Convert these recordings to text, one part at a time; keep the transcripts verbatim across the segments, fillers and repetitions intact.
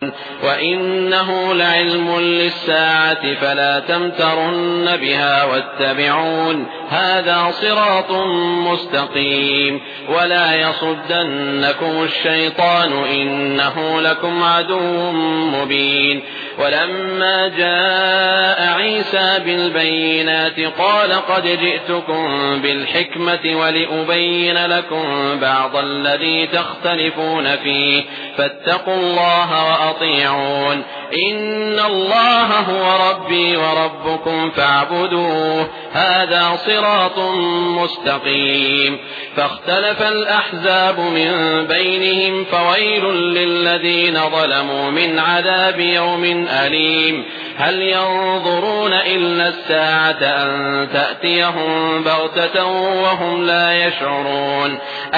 وإنه لعلم للساعة فلا تمترن بها واتبعون هذا صراط مستقيم ولا يصدنكم الشيطان إنه لكم عدو مبين. ولما جاء عيسى بالبينات قال قد جئتكم بالحكمة ولأبين لكم بعض الذي تختلفون فيه فاتقوا الله وأطيعون إن الله هو ربي وربكم فاعبدوه هذا صراط مستقيم. فاختلف الأحزاب من بينهم فويل للذين ظلموا من عذاب يوم أليم. هل ينظرون إلا الساعة أن تأتيهم بغتة وهم لا يشعرون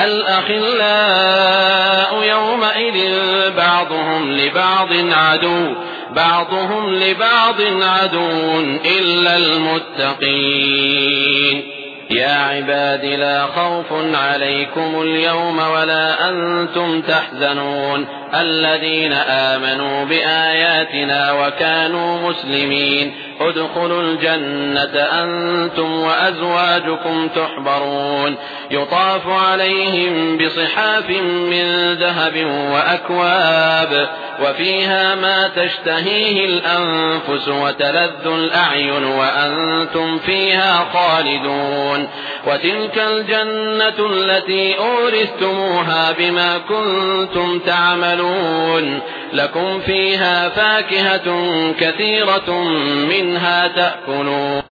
الأخلاء يومئذ بعضهم لبعض عدو بعضهم لبعض عدو إلا المتقين. يا عباد لا خوف عليكم اليوم ولا أنتم تحزنون الذين آمنوا بآياتنا وكانوا مسلمين ادخلوا الجنة أنتم وأزواجكم تحبرون يطاف عليهم بصحاف من ذهب وأكواب وفيها ما تشتهيه الأنفس وتلذ الأعين وأنتم فيها خالدون وتلك الجنة التي أورثتموها بما كنتم تعملون لكم فيها فاكهة كثيرة منها تأكلون.